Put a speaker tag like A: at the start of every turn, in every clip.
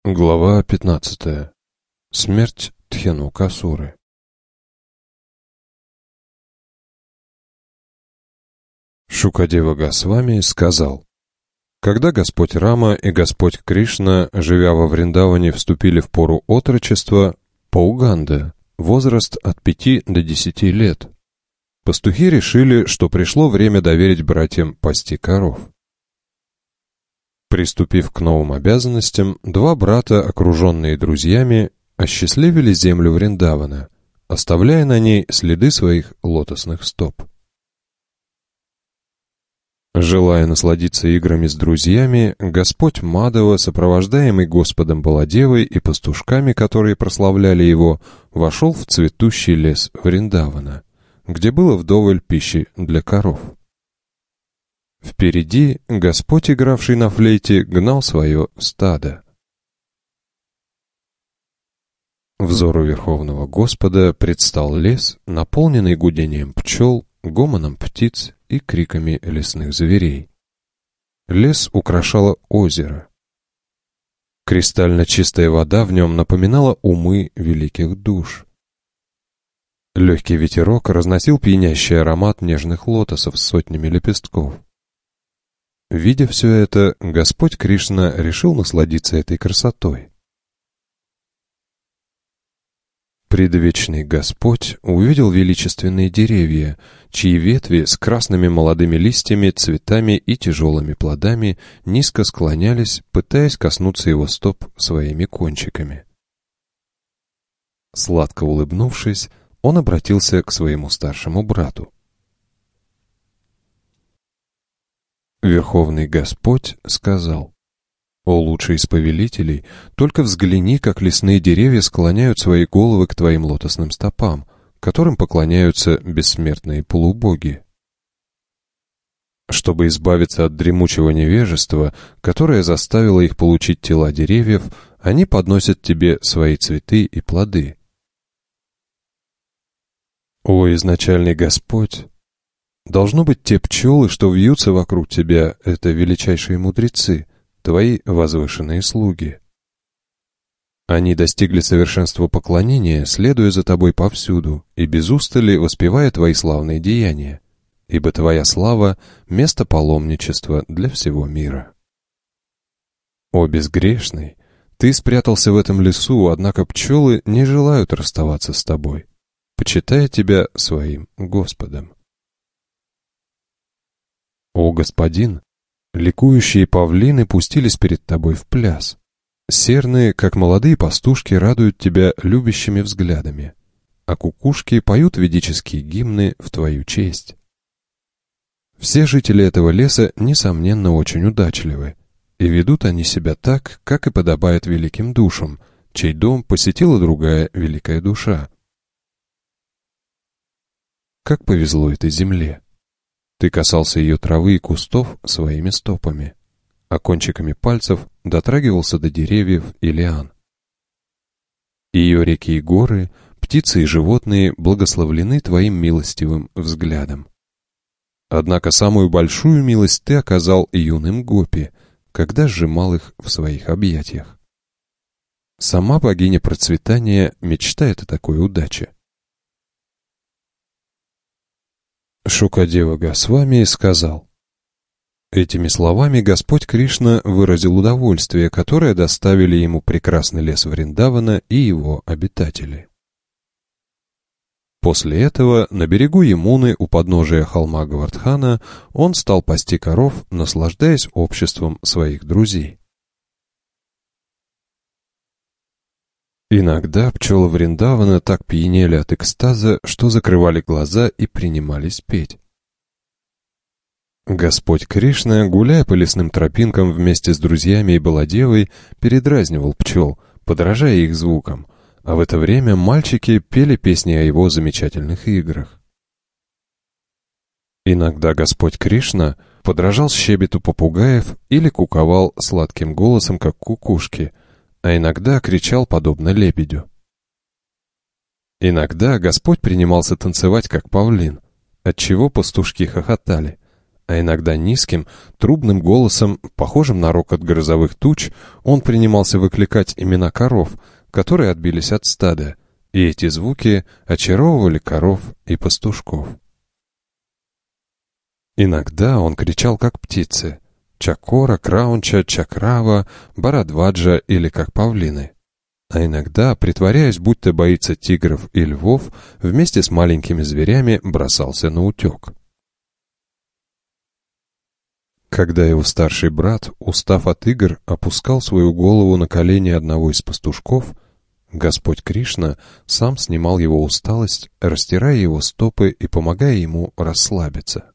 A: Глава 15. Смерть Дхенукасуры. Шукадева Госвами сказал: когда Господь Рама и Господь Кришна, живя во Вриндаване, вступили в пору отрочества, Пауганда, возраст от 5 до 10 лет, пастухи решили, что пришло время доверить братьям пасти коров. Приступив к новым обязанностям, два брата, окруженные друзьями, осчастливили землю Вриндавана, оставляя на ней следы своих лотосных стоп. Желая насладиться играми с друзьями, Господь Мадава, сопровождаемый Господом Баладевой и пастушками, которые прославляли его, вошел в цветущий лес Вриндавана, где было вдоволь пищи для коров. Впереди Господь, игравший на флейте, гнал свое стадо. Взору Верховного Господа предстал лес, наполненный гудением пчел, гомоном птиц и криками лесных зверей. Лес украшало озеро. Кристально чистая вода в нем напоминала умы великих душ. Легкий ветерок разносил пьянящий аромат нежных лотосов с сотнями лепестков. Видя все это, Господь Кришна решил насладиться этой красотой. Предвечный Господь увидел величественные деревья, чьи ветви с красными молодыми листьями, цветами и тяжелыми плодами низко склонялись, пытаясь коснуться его стоп своими кончиками. Сладко улыбнувшись, он обратился к своему старшему брату. Верховный Господь сказал: «О лучший из повелителей, только взгляни, как лесные деревья склоняют свои головы к твоим лотосным стопам, которым поклоняются бессмертные полубоги. Чтобы избавиться от дремучего невежества, которое заставило их получить тела деревьев, они подносят тебе свои цветы и плоды. О изначальный Господь! Должно быть, те пчелы, что вьются вокруг тебя, это величайшие мудрецы, твои возвышенные слуги. Они достигли совершенства поклонения, следуя за тобой повсюду и без устали воспевая твои славные деяния, ибо твоя слава — место паломничества для всего мира. О безгрешный! Ты спрятался в этом лесу, однако пчелы не желают расставаться с тобой, почитая тебя своим Господом. О господин! Ликующие павлины пустились перед тобой в пляс. Серные, как молодые пастушки, радуют тебя любящими взглядами, а кукушки поют ведические гимны в твою честь. Все жители этого леса, несомненно, очень удачливы, и ведут они себя так, как и подобает великим душам, чей дом посетила другая великая душа. Как повезло этой земле! Ты касался ее травы и кустов своими стопами, а кончиками пальцев дотрагивался до деревьев и лиан. Ее реки и горы, птицы и животные благословлены твоим милостивым взглядом. Однако самую большую милость ты оказал юным гопи, когда сжимал их в своих объятиях. Сама богиня процветания мечтает о такой удаче. Шукадева Госвами сказал: этими словами Господь Кришна выразил удовольствие, которое доставили ему прекрасный лес Вриндавана и его обитатели. После этого на берегу Ямуны у подножия холма Гавардхана он стал пасти коров, наслаждаясь обществом своих друзей. Иногда пчелы Вриндавана так пьянели от экстаза, что закрывали глаза и принимались петь. Господь Кришна, гуляя по лесным тропинкам вместе с друзьями и Баладевой, передразнивал пчел, подражая их звукам, а в это время мальчики пели песни о его замечательных играх. Иногда Господь Кришна подражал щебету попугаев или куковал сладким голосом, как кукушки, а иногда кричал подобно лебедю. Иногда Господь принимался танцевать, как павлин, отчего пастушки хохотали, А иногда низким, трубным голосом, похожим на рокот грозовых туч, он принимался выкликать имена коров, которые отбились от стада, и эти звуки очаровывали коров и пастушков. Иногда он кричал, как птицы: чакора, краунча, чакрава, барадваджа или как павлины. А иногда, притворяясь, будто боится тигров и львов, вместе с маленькими зверями бросался на утек. Когда его старший брат, устав от игр, опускал свою голову на колени одного из пастушков, Господь Кришна сам снимал его усталость, растирая его стопы и помогая ему расслабиться.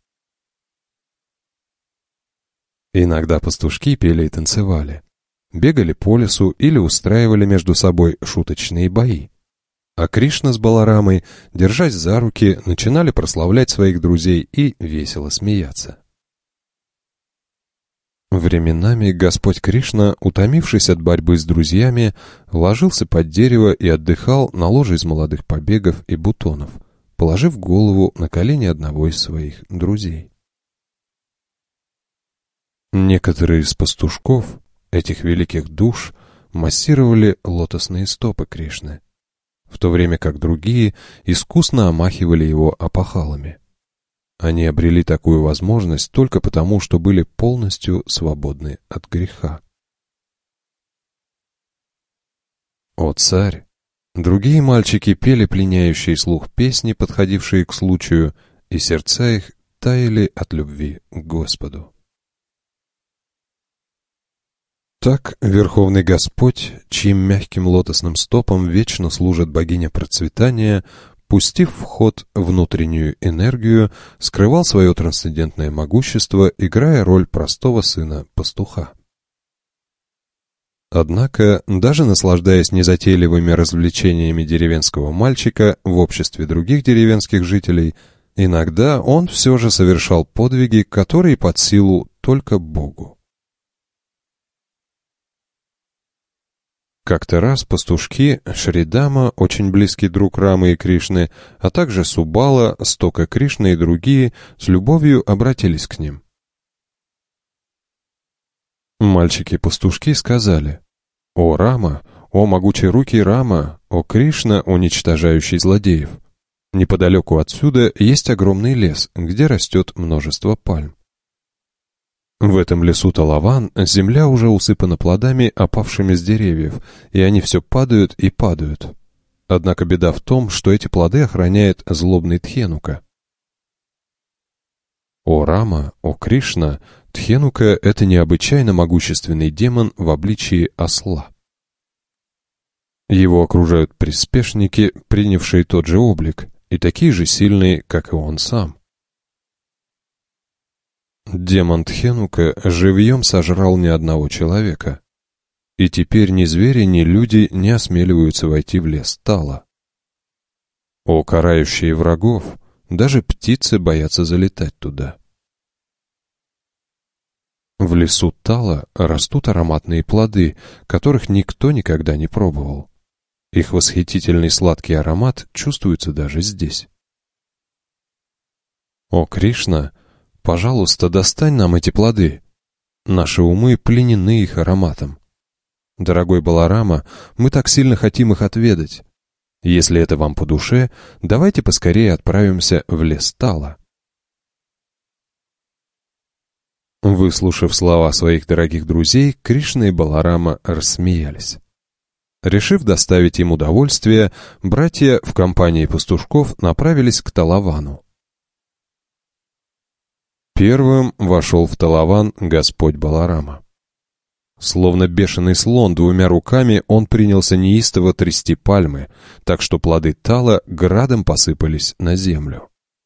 A: Иногда пастушки пели и танцевали, бегали по лесу или устраивали между собой шуточные бои. А Кришна с Баларамой, держась за руки, начинали прославлять своих друзей и весело смеяться. Временами Господь Кришна, утомившись от борьбы с друзьями, ложился под дерево и отдыхал на ложе из молодых побегов и бутонов, положив голову на колени одного из своих друзей. Некоторые из пастушков, этих великих душ, массировали лотосные стопы Кришны, в то время как другие искусно омахивали его опахалами. Они обрели такую возможность только потому, что были полностью свободны от греха. О царь! Другие мальчики пели пленяющие слух песни, подходившие к случаю, и сердца их таяли от любви к Господу. Так Верховный Господь, чьим мягким лотосным стопам вечно служит богиня процветания, пустив в ход внутреннюю энергию, скрывал свое трансцендентное могущество, играя роль простого сына пастуха. Однако, даже наслаждаясь незатейливыми развлечениями деревенского мальчика в обществе других деревенских жителей, иногда он все же совершал подвиги, которые под силу только Богу. Как-то раз пастушки Шридама, очень близкий друг Рамы и Кришны, а также Субала, Стока Кришны и другие, с любовью обратились к ним. Мальчики-пастушки сказали: «О Рама, о могучие руки Рама, о Кришна, уничтожающий злодеев! Неподалеку отсюда есть огромный лес, где растет множество пальм. В этом лесу Талаван земля уже усыпана плодами, опавшими с деревьев, и они все падают и падают. Однако беда в том, что эти плоды охраняет злобный Тхенука». О Рама, о Кришна, Тхенука — это необычайно могущественный демон в обличии осла. Его окружают приспешники, принявшие тот же облик, и такие же сильные, как и он сам. Демон Тхенука живьем сожрал ни одного человека, и теперь ни звери, ни люди не осмеливаются войти в лес Тала. О карающие врагов, даже птицы боятся залетать туда. В лесу Тала растут ароматные плоды, которых никто никогда не пробовал. Их восхитительный сладкий аромат чувствуется даже здесь. О Кришна, пожалуйста, достань нам эти плоды. Наши умы пленены их ароматом. Дорогой Баларама, мы так сильно хотим их отведать. Если это вам по душе, давайте поскорее отправимся в лес Тала. Выслушав слова своих дорогих друзей, Кришна и Баларама рассмеялись. Решив доставить им удовольствие, братья в компании пастушков направились к Талавану. Первым вошел в Талаван Господь Баларама. Словно бешеный слон, двумя руками он принялся неистово трясти пальмы, так что плоды Тала градом посыпались на землю.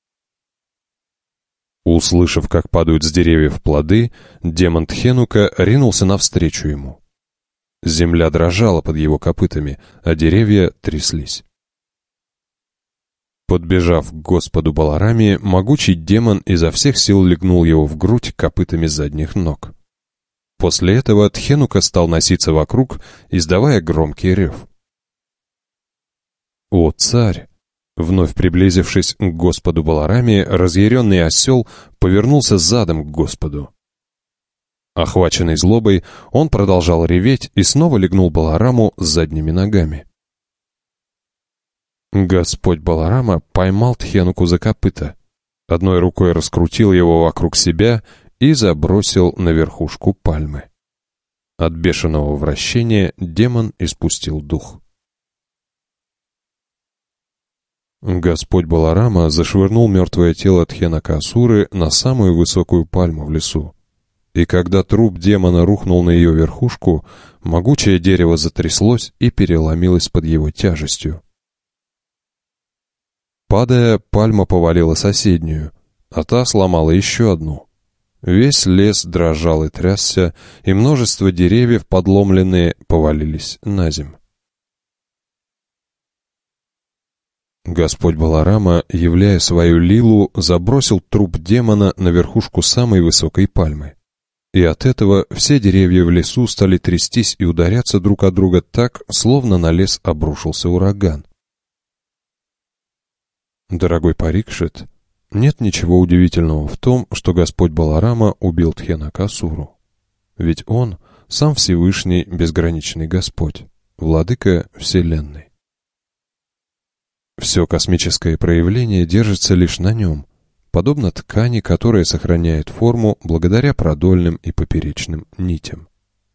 A: Услышав, как падают с деревьев плоды, демон Тхенука ринулся навстречу ему. Земля дрожала под его копытами, а деревья тряслись. Подбежав к Господу Балараме, могучий демон изо всех сил легнул его в грудь копытами задних ног. После этого Тхенука стал носиться вокруг, издавая громкий рев. «О, царь! Вновь приблизившись к Господу Балараме, разъяренный осел повернулся задом к Господу. Охваченный злобой, он продолжал реветь и снова легнул Балараму с задними ногами. Господь Баларама поймал Тхенуку за копыто, одной рукой раскрутил его вокруг себя и забросил на верхушку пальмы. От бешеного вращения демон испустил дух. Господь Баларама зашвырнул мертвое тело Тхенокасуры на самую высокую пальму в лесу. И когда труп демона рухнул на ее верхушку, могучее дерево затряслось и переломилось под его тяжестью. Падая, пальма повалила соседнюю, а та сломала еще одну. Весь лес дрожал и трясся, и множество деревьев, подломленные, повалились на земь. Господь Баларама, являя свою лилу, забросил труп демона на верхушку самой высокой пальмы. И от этого все деревья в лесу стали трястись и ударяться друг от друга так, словно на лес обрушился ураган. Дорогой Парикшит, нет ничего удивительного в том, что Господь Баларама убил Тхенокасуру. Ведь Он — сам Всевышний Безграничный Господь, Владыка Вселенной. Все космическое проявление держится лишь на Нем, подобно ткани, которая сохраняет форму благодаря продольным и поперечным нитям.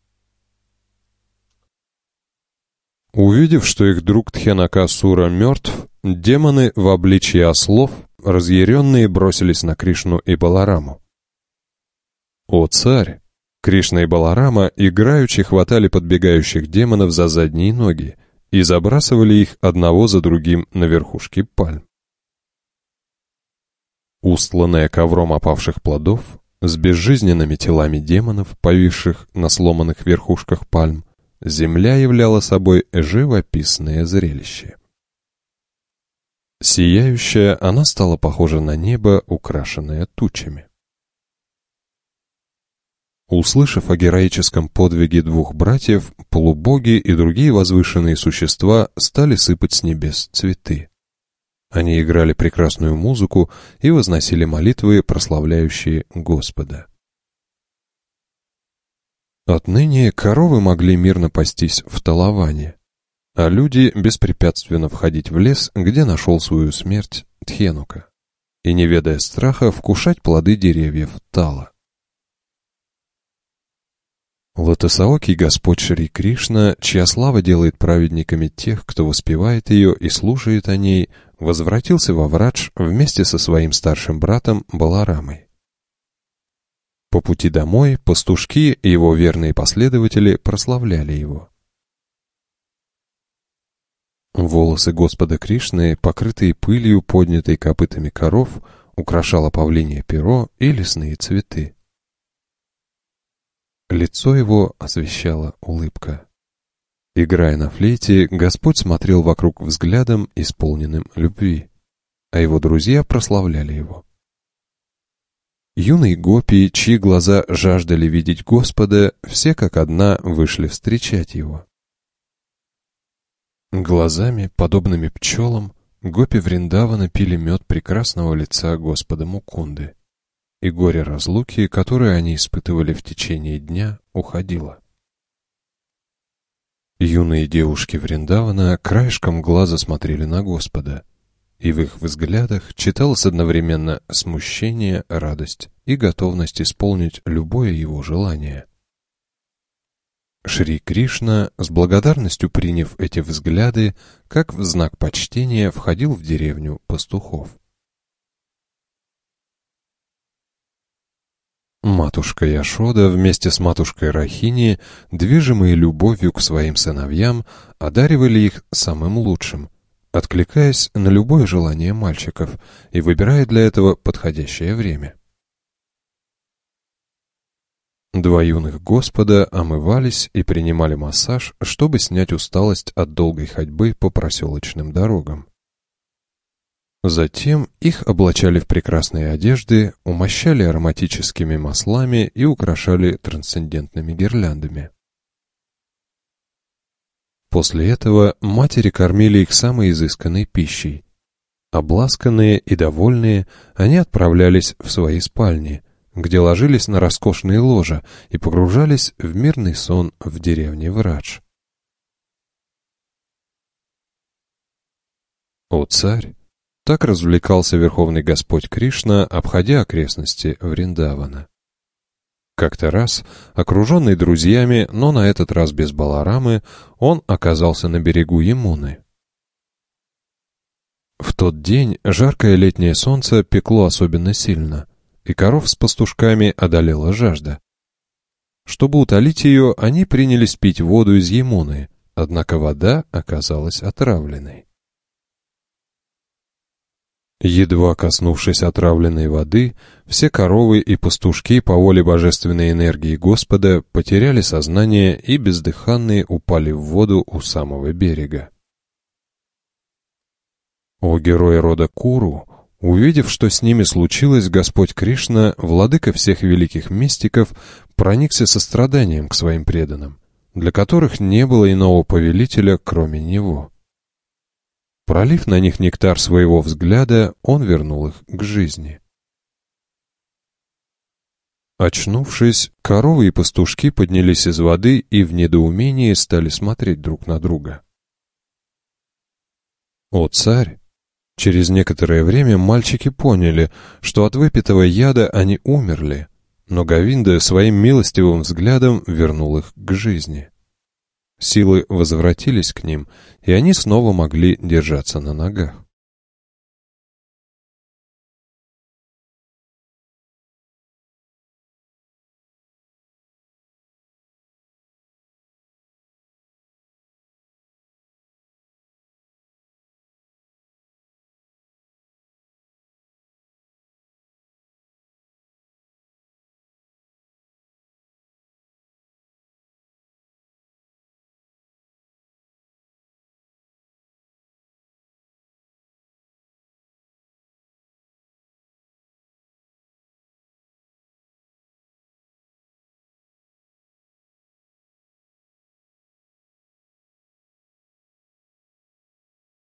A: Увидев, что их друг Тхенокасура мертв, демоны в обличье ослов, разъяренные, бросились на Кришну и Балараму. «О царь!» Кришна и Баларама играючи хватали подбегающих демонов за задние ноги и забрасывали их одного за другим на верхушки пальм. Устланная ковром опавших плодов, с безжизненными телами демонов, повисших на сломанных верхушках пальм, земля являла собой живописное зрелище. Сияющая, она стала похожа на небо, украшенное тучами. Услышав о героическом подвиге двух братьев, полубоги и другие возвышенные существа стали сыпать с небес цветы. Они играли прекрасную музыку и возносили молитвы, прославляющие Господа. Отныне коровы могли мирно пастись в Талаване, а люди беспрепятственно входить в лес, где нашел свою смерть Тхенука, и, не ведая страха, вкушать плоды деревьев Тала. Лотосоокий Господь Шри Кришна, чья слава делает праведниками тех, кто воспевает ее и слушает о ней, возвратился во Врадж вместе со своим старшим братом Баларамой. По пути домой пастушки и его верные последователи прославляли его. Волосы Господа Кришны, покрытые пылью, поднятой копытами коров, украшало павлинье перо и лесные цветы. Лицо его освещала улыбка. Играя на флейте, Господь смотрел вокруг взглядом, исполненным любви, а его друзья прославляли его. Юные гопи, чьи глаза жаждали видеть Господа, все как одна вышли встречать его. Глазами, подобными пчелам, гопи Вриндавана пили мед прекрасного лица Господа Мукунды, и горе разлуки, которое они испытывали в течение дня, уходило. Юные девушки Вриндавана краешком глаза смотрели на Господа, и в их взглядах читалось одновременно смущение, радость и готовность исполнить любое его желание. Шри Кришна, с благодарностью приняв эти взгляды, как в знак почтения, входил в деревню пастухов. Матушка Яшода вместе с матушкой Рахини, движимые любовью к своим сыновьям, одаривали их самым лучшим, откликаясь на любое желание мальчиков и выбирая для этого подходящее время. Два юных Господа омывались и принимали массаж, чтобы снять усталость от долгой ходьбы по проселочным дорогам. Затем их облачали в прекрасные одежды, умощали ароматическими маслами и украшали трансцендентными гирляндами. После этого матери кормили их самой изысканной пищей, Обласканные и довольные, они отправлялись в свои спальни, где ложились на роскошные ложа и погружались в мирный сон в деревне Врадж. О царь! Так развлекался Верховный Господь Кришна, обходя окрестности Вриндавана. Как-то раз, окруженный друзьями, но на этот раз без Баларамы, он оказался на берегу Ямуны. В тот день жаркое летнее солнце пекло особенно сильно, и коров с пастушками одолела жажда. Чтобы утолить ее, они принялись пить воду из Ямуны, однако вода оказалась отравленной. Едва коснувшись отравленной воды, все коровы и пастушки по воле божественной энергии Господа потеряли сознание и бездыханные упали в воду у самого берега. О герои рода Куру! Увидев, что с ними случилось, Господь Кришна, владыка всех великих мистиков, проникся состраданием к своим преданным, для которых не было иного повелителя, кроме него. Пролив на них нектар своего взгляда, он вернул их к жизни. Очнувшись, коровы и пастушки поднялись из воды и в недоумении стали смотреть друг на друга. О царь! Через некоторое время мальчики поняли, что от выпитого яда они умерли, но Говинда своим милостивым взглядом вернул их к жизни. Силы возвратились к ним, и они снова могли держаться на ногах.